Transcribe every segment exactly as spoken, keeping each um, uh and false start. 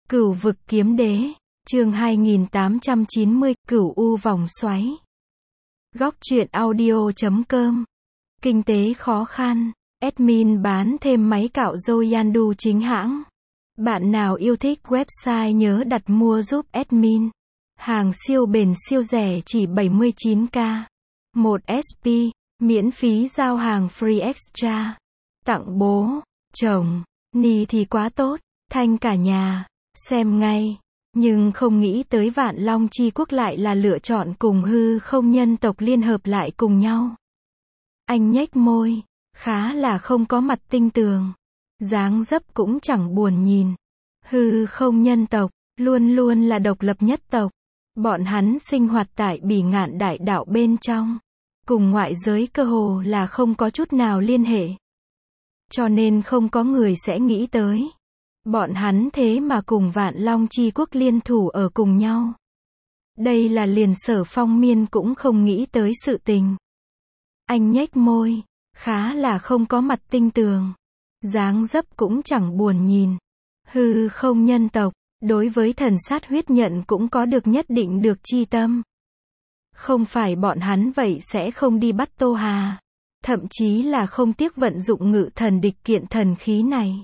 Cửu vực kiếm đế, chương hai nghìn tám trăm chín mươi, Cửu U vòng xoáy. Góc truyện audio chấm com. Kinh tế khó khăn, admin bán thêm máy cạo râu Yandu chính hãng. Bạn nào yêu thích website nhớ đặt mua giúp admin. Hàng siêu bền siêu rẻ chỉ bảy mươi chín k. một ét pê, miễn phí giao hàng free extra. Tặng bố, chồng, ni thì quá tốt, thanh cả nhà. Xem ngay, nhưng không nghĩ tới Vạn Long Chi Quốc lại là lựa chọn cùng hư không nhân tộc liên hợp lại cùng nhau. Anh nhếch môi, khá là không có mặt tinh tường. Dáng dấp cũng chẳng buồn nhìn. Hư không nhân tộc, luôn luôn là độc lập nhất tộc. Bọn hắn sinh hoạt tại Bỉ Ngạn Đại Đạo bên trong. Cùng ngoại giới cơ hồ là không có chút nào liên hệ. Cho nên không có người sẽ nghĩ tới. Bọn hắn thế mà cùng Vạn Long Chi Quốc liên thủ ở cùng nhau. Đây là liền Sở Phong Miên cũng không nghĩ tới sự tình. Anh nhếch môi, khá là không có mặt tinh tường. Dáng dấp cũng chẳng buồn nhìn. Hư không nhân tộc, đối với thần sát huyết nhận cũng có được nhất định được chi tâm. Không phải bọn hắn vậy sẽ không đi bắt Tô Hà. Thậm chí là không tiếc vận dụng ngự thần địch kiện thần khí này.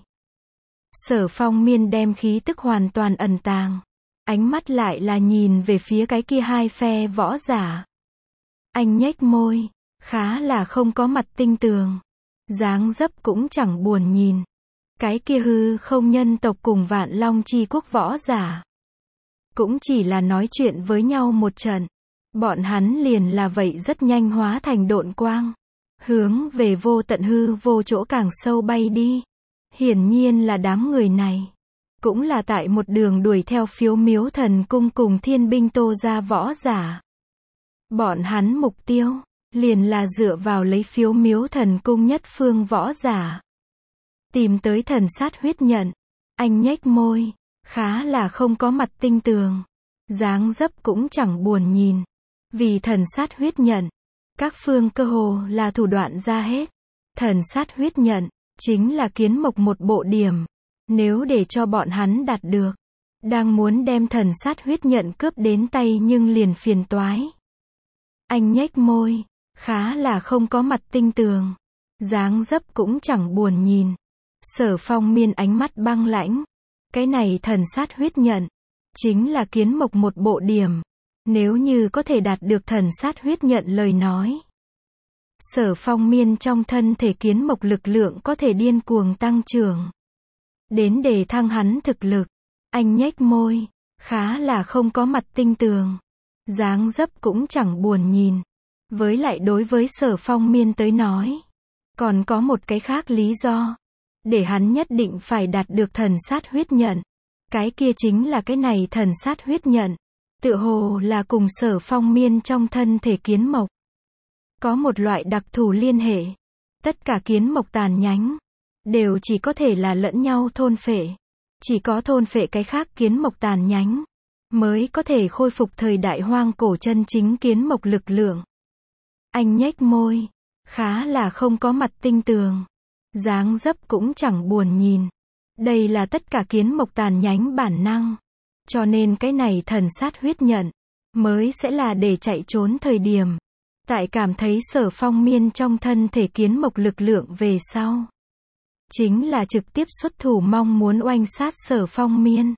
Sở Phong Miên đem khí tức hoàn toàn ẩn tàng. Ánh mắt lại là nhìn về phía cái kia hai phe võ giả. Anh nhếch môi, khá là không có mặt tinh tường. Dáng dấp cũng chẳng buồn nhìn. Cái kia hư không nhân tộc cùng Vạn Long Chi Quốc võ giả. Cũng chỉ là nói chuyện với nhau một trận. Bọn hắn liền là vậy rất nhanh hóa thành độn quang. Hướng về vô tận hư vô chỗ càng sâu bay đi. Hiển nhiên là đám người này. Cũng là tại một đường đuổi theo Phiếu Miếu Thần Cung cùng Thiên Binh Tô gia võ giả. Bọn hắn mục tiêu, liền là dựa vào lấy Phiếu Miếu Thần Cung nhất phương võ giả. Tìm tới thần sát huyết nhận. Anh nhếch môi, khá là không có mặt tinh tường. Dáng dấp cũng chẳng buồn nhìn. Vì thần sát huyết nhận. Các phương cơ hồ là thủ đoạn ra hết. Thần sát huyết nhận. Chính là kiến mộc một bộ điểm. Nếu để cho bọn hắn đạt được. Đang muốn đem thần sát huyết nhận cướp đến tay nhưng liền phiền toái. Anh nhếch môi. Khá là không có mặt tinh tường. Dáng dấp cũng chẳng buồn nhìn. Sở Phong Miên ánh mắt băng lãnh. Cái này thần sát huyết nhận. Chính là kiến mộc một bộ điểm. Nếu như có thể đạt được thần sát huyết nhận lời nói. Sở Phong Miên trong thân thể kiến mộc lực lượng có thể điên cuồng tăng trưởng. Đến để thăng hắn thực lực. Anh nhếch môi. Khá là không có mặt tinh tường. Dáng dấp cũng chẳng buồn nhìn. Với lại đối với Sở Phong Miên tới nói. Còn có một cái khác lý do. Để hắn nhất định phải đạt được thần sát huyết nhận. Cái kia chính là cái này thần sát huyết nhận. Tựa hồ là cùng Sở Phong Miên trong thân thể kiến mộc. Có một loại đặc thù liên hệ. Tất cả kiến mộc tàn nhánh. Đều chỉ có thể là lẫn nhau thôn phệ. Chỉ có thôn phệ cái khác kiến mộc tàn nhánh. Mới có thể khôi phục thời đại hoang cổ chân chính kiến mộc lực lượng. Anh nhếch môi. Khá là không có mặt tinh tường. Dáng dấp cũng chẳng buồn nhìn. Đây là tất cả kiến mộc tàn nhánh bản năng. Cho nên cái này thần sát huyết nhận. Mới sẽ là để chạy trốn thời điểm. Tại cảm thấy Sở Phong Miên trong thân thể kiến mộc lực lượng về sau. Chính là trực tiếp xuất thủ mong muốn oanh sát Sở Phong Miên.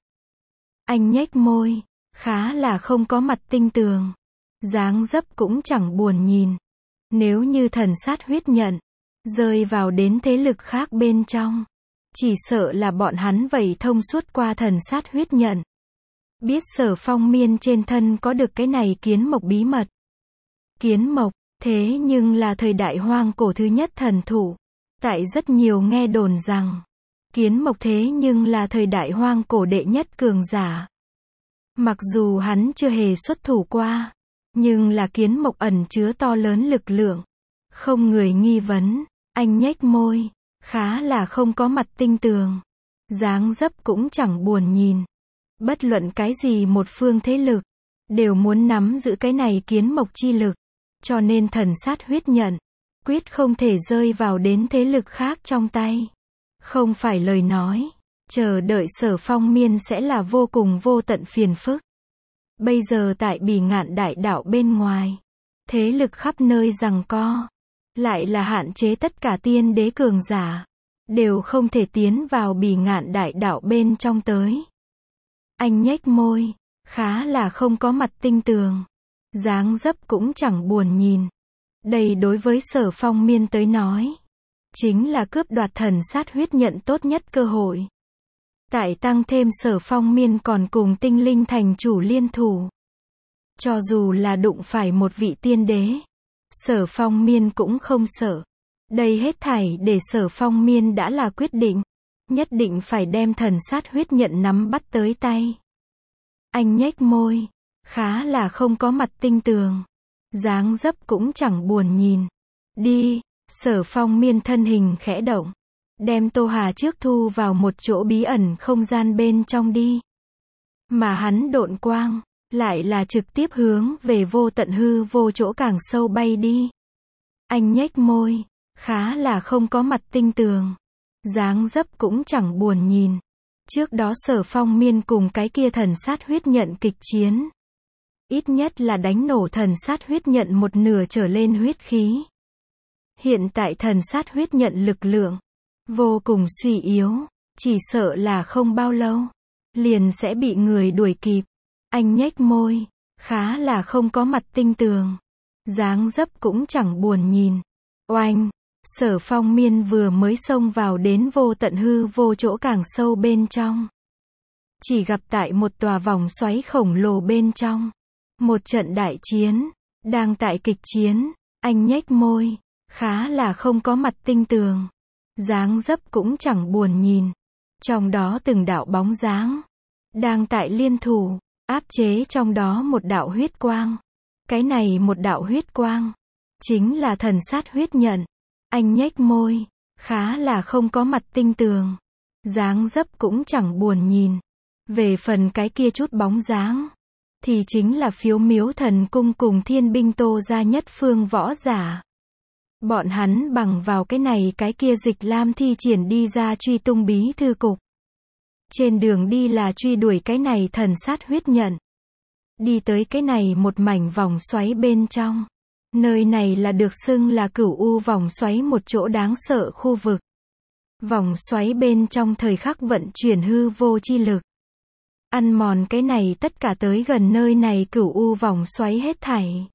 Anh nhếch môi. Khá là không có mặt tinh tường. Dáng dấp cũng chẳng buồn nhìn. Nếu như thần sát huyết nhận. Rơi vào đến thế lực khác bên trong. Chỉ sợ là bọn hắn vậy thông suốt qua thần sát huyết nhận. Biết Sở Phong Miên trên thân có được cái này kiến mộc bí mật. Kiến mộc, thế nhưng là thời đại hoang cổ thứ nhất thần thủ. Tại rất nhiều nghe đồn rằng. Kiến mộc thế nhưng là thời đại hoang cổ đệ nhất cường giả. Mặc dù hắn chưa hề xuất thủ qua. Nhưng là kiến mộc ẩn chứa to lớn lực lượng. Không người nghi vấn. Anh nhếch môi. Khá là không có mặt tinh tường. Dáng dấp cũng chẳng buồn nhìn. Bất luận cái gì một phương thế lực. Đều muốn nắm giữ cái này kiến mộc chi lực. Cho nên thần sát huyết nhận. Quyết không thể rơi vào đến thế lực khác trong tay. Không phải lời nói. chờ đợi Sở Phong Miên sẽ là vô cùng vô tận phiền phức. Bây giờ tại Bỉ Ngạn Đại Đảo bên ngoài, thế lực khắp nơi giằng co, lại là hạn chế tất cả tiên đế cường giả, đều không thể tiến vào Bỉ Ngạn Đại Đảo bên trong tới. Anh nhếch môi, khá là không có mặt tinh tường, dáng dấp cũng chẳng buồn nhìn. Đây đối với Sở Phong Miên tới nói, chính là cướp đoạt thần sát huyết nhận tốt nhất cơ hội. Tại tăng thêm Sở Phong Miên còn cùng tinh linh thành chủ liên thủ. Cho dù là đụng phải một vị tiên đế, Sở Phong Miên cũng không sợ. Đây hết thảy để Sở Phong Miên đã là quyết định, nhất định phải đem thần sát huyết nhận nắm bắt tới tay. Anh nhếch môi, khá là không có mặt tinh tường, dáng dấp cũng chẳng buồn nhìn. Đi, Sở Phong Miên thân hình khẽ động, đem Tô Hà trước thu vào một chỗ bí ẩn không gian bên trong đi. Mà hắn độn quang, lại là trực tiếp hướng về vô tận hư vô chỗ càng sâu bay đi. Anh nhếch môi, khá là không có mặt tinh tường, dáng dấp cũng chẳng buồn nhìn. Trước đó Sở Phong Miên cùng cái kia thần sát huyết nhận kịch chiến, ít nhất là đánh nổ thần sát huyết nhận một nửa trở lên huyết khí. Hiện tại thần sát huyết nhận lực lượng vô cùng suy yếu, chỉ sợ là không bao lâu liền sẽ bị người đuổi kịp. Anh nhếch môi, khá là không có mặt tinh tường, dáng dấp cũng chẳng buồn nhìn. Oanh, Sở Phong Miên vừa mới xông vào đến vô tận hư vô chỗ càng sâu bên trong, chỉ gặp tại một tòa vòng xoáy khổng lồ bên trong, một trận đại chiến đang tại kịch chiến. Anh nhếch môi, khá là không có mặt tinh tường, dáng dấp cũng chẳng buồn nhìn. Trong đó từng đạo bóng dáng đang tại liên thủ áp chế trong đó một đạo huyết quang. Cái này một đạo huyết quang chính là thần sát huyết nhận. Anh nhếch môi, khá là không có mặt tinh tường, dáng dấp cũng chẳng buồn nhìn. Về phần cái kia chút bóng dáng, thì chính là Phiếu Miếu Thần Cung cùng Thiên Binh Tô gia nhất phương võ giả. Bọn hắn bằng vào cái này cái kia dịch lam thi triển đi ra truy tung bí thư cục. Trên đường đi là truy đuổi cái này thần sát huyết nhận. Đi tới cái này một mảnh vòng xoáy bên trong. Nơi này là được xưng là Cửu U vòng xoáy, một chỗ đáng sợ khu vực. Vòng xoáy bên trong thời khắc vận chuyển hư vô chi lực, ăn mòn cái này tất cả tới gần nơi này Cửu U vòng xoáy hết thảy.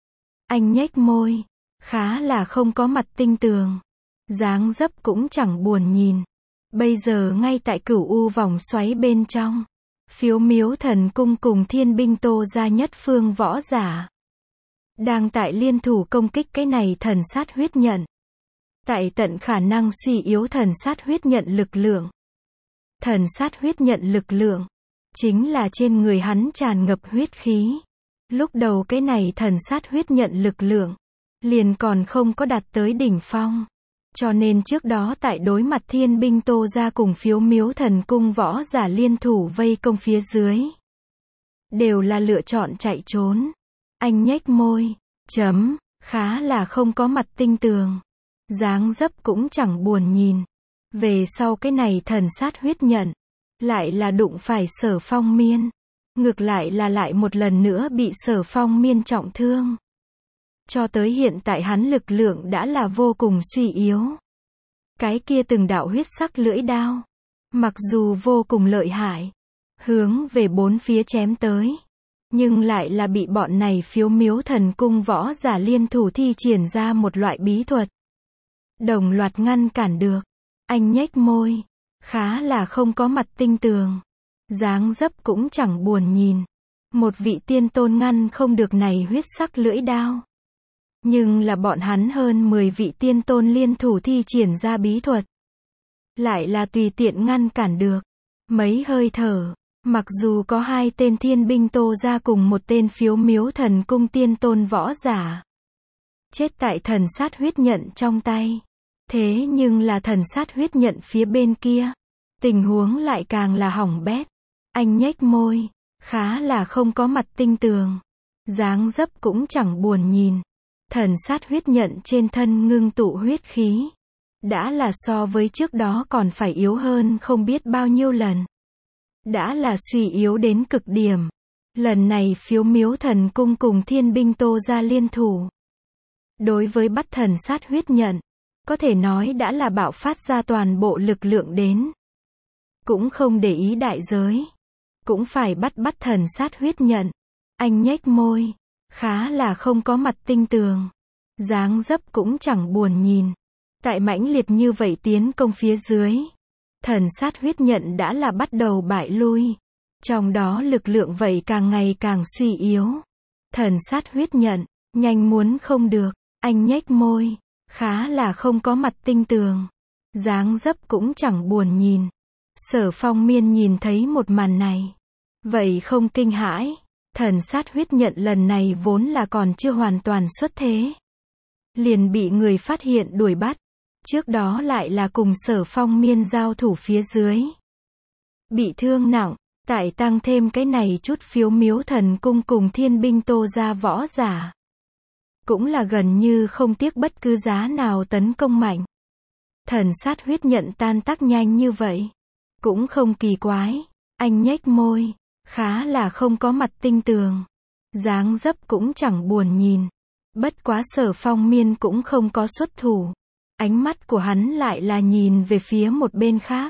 Anh nhếch môi, khá là không có mặt tinh tường, dáng dấp cũng chẳng buồn nhìn. Bây giờ ngay tại Cửu U vòng xoáy bên trong, Phiếu Miếu Thần Cung cùng Thiên Binh Tô gia nhất phương võ giả đang tại liên thủ công kích cái này thần sát huyết nhận. Tại tận khả năng suy yếu thần sát huyết nhận lực lượng. Thần sát huyết nhận lực lượng chính là trên người hắn tràn ngập huyết khí. Lúc đầu cái này thần sát huyết nhận lực lượng liền còn không có đạt tới đỉnh phong. Cho nên trước đó tại đối mặt Thiên Binh Tô gia cùng Phiếu Miếu Thần Cung võ giả liên thủ vây công phía dưới, đều là lựa chọn chạy trốn. Anh nhếch môi, chấm, khá là không có mặt tinh tường, dáng dấp cũng chẳng buồn nhìn. Về sau cái này thần sát huyết nhận, lại là đụng phải Sở Phong Miên. Ngược lại là lại một lần nữa bị Sở Phong Miên trọng thương. Cho tới hiện tại hắn lực lượng đã là vô cùng suy yếu. Cái kia từng đạo huyết sắc lưỡi đao, mặc dù vô cùng lợi hại, hướng về bốn phía chém tới, nhưng lại là bị bọn này Phiếu Miếu Thần Cung võ giả liên thủ thi triển ra một loại bí thuật, đồng loạt ngăn cản được. Anh nhếch môi, khá là không có mặt tinh tường, dáng dấp cũng chẳng buồn nhìn. Một vị tiên tôn ngăn không được này huyết sắc lưỡi đao. Nhưng là bọn hắn hơn mười vị tiên tôn liên thủ thi triển ra bí thuật, lại là tùy tiện ngăn cản được. Mấy hơi thở, mặc dù có hai tên Thiên Binh Tô gia cùng một tên Phiếu Miếu Thần Cung tiên tôn võ giả chết tại thần sát huyết nhận trong tay, thế nhưng là thần sát huyết nhận phía bên kia, tình huống lại càng là hỏng bét. Anh nhếch môi, khá là không có mặt tinh tường, dáng dấp cũng chẳng buồn nhìn. Thần sát huyết nhận trên thân ngưng tụ huyết khí, Đã là so với trước đó còn phải yếu hơn không biết bao nhiêu lần. Đã là suy yếu đến cực điểm. Lần này phiếu miếu thần cung cùng thiên binh Tô gia liên thủ. Đối với bắt thần sát huyết nhận, có thể nói đã là bạo phát ra toàn bộ lực lượng đến. Cũng không để ý đại giới. Cũng phải bắt bắt thần sát huyết nhận. Anh nhếch môi. Khá là không có mặt tinh tường. Dáng dấp cũng chẳng buồn nhìn. Tại mãnh liệt như vậy tiến công phía dưới. Thần sát huyết nhận đã là bắt đầu bại lui. Trong đó lực lượng vậy càng ngày càng suy yếu. Thần sát huyết nhận, nhanh muốn không được. Anh nhếch môi. Khá là không có mặt tinh tường. Dáng dấp cũng chẳng buồn nhìn. Sở Phong Miên nhìn thấy một màn này. Vậy không kinh hãi. Thần sát huyết nhận lần này vốn là còn chưa hoàn toàn xuất thế. Liền bị người phát hiện đuổi bắt. Trước đó lại là cùng Sở Phong Miên giao thủ phía dưới. Bị thương nặng. Tại tăng thêm cái này chút phiếu miếu thần cung cùng thiên binh Tô gia võ giả. Cũng là gần như không tiếc bất cứ giá nào tấn công mạnh. Thần sát huyết nhận tan tác nhanh như vậy. Cũng không kỳ quái. Anh nhếch môi. Khá là không có mặt tinh tường. Dáng dấp cũng chẳng buồn nhìn. Bất quá Sở Phong Miên cũng không có xuất thủ. Ánh mắt của hắn lại là nhìn về phía một bên khác.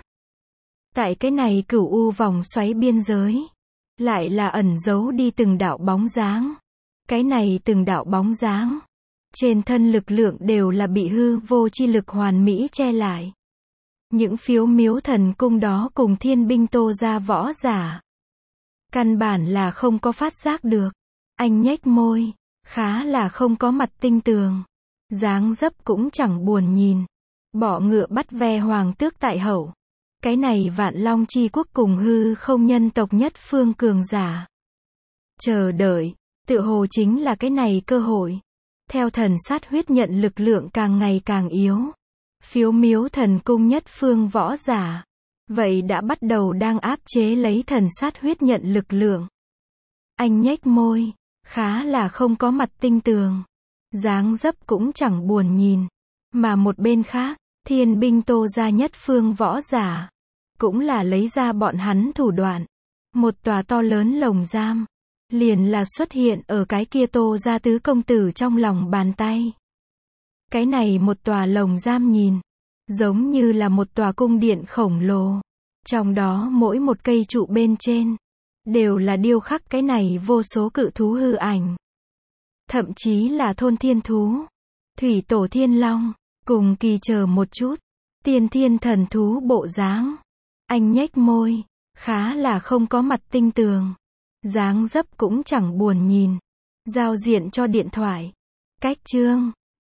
Tại cái này cửu u vòng xoáy biên giới. Lại là ẩn giấu đi từng đạo bóng dáng. Cái này từng đạo bóng dáng. Trên thân lực lượng đều là bị hư vô chi lực hoàn mỹ che lại. Những phiếu miếu thần cung đó cùng thiên binh Tô gia võ giả. Căn bản là không có phát giác được. Anh nhếch môi. Khá là không có mặt tinh tường. Dáng dấp cũng chẳng buồn nhìn. Bỏ ngựa bắt ve hoàng tước tại hậu. Cái này Vạn Long chi quốc cùng hư không nhân tộc nhất phương cường giả. Chờ đợi. Tựa hồ chính là cái này cơ hội. Theo thần sát huyết nhận lực lượng càng ngày càng yếu. Phiếu miếu thần cung nhất phương võ giả. Vậy đã bắt đầu đang áp chế lấy thần sát huyết nhận lực lượng. Anh nhếch môi. Khá là không có mặt tinh tường. Dáng dấp cũng chẳng buồn nhìn. Mà một bên khác, thiên binh Tô gia nhất phương võ giả. Cũng là lấy ra bọn hắn thủ đoạn. Một tòa to lớn lồng giam. Liền là xuất hiện ở cái kia Tô gia tứ công tử trong lòng bàn tay. Cái này một tòa lồng giam nhìn. Giống như là một tòa cung điện khổng lồ. Trong đó mỗi một cây trụ bên trên. Đều là điêu khắc cái này vô số cự thú hư ảnh. Thậm chí là thôn thiên thú. Thủy tổ thiên long. Cùng kỳ chờ một chút. Tiên thiên thần thú bộ dáng. Anh nhếch môi. Khá là không có mặt tinh tường. Dáng dấp cũng chẳng buồn nhìn. Giao diện cho điện thoại. Cách chương.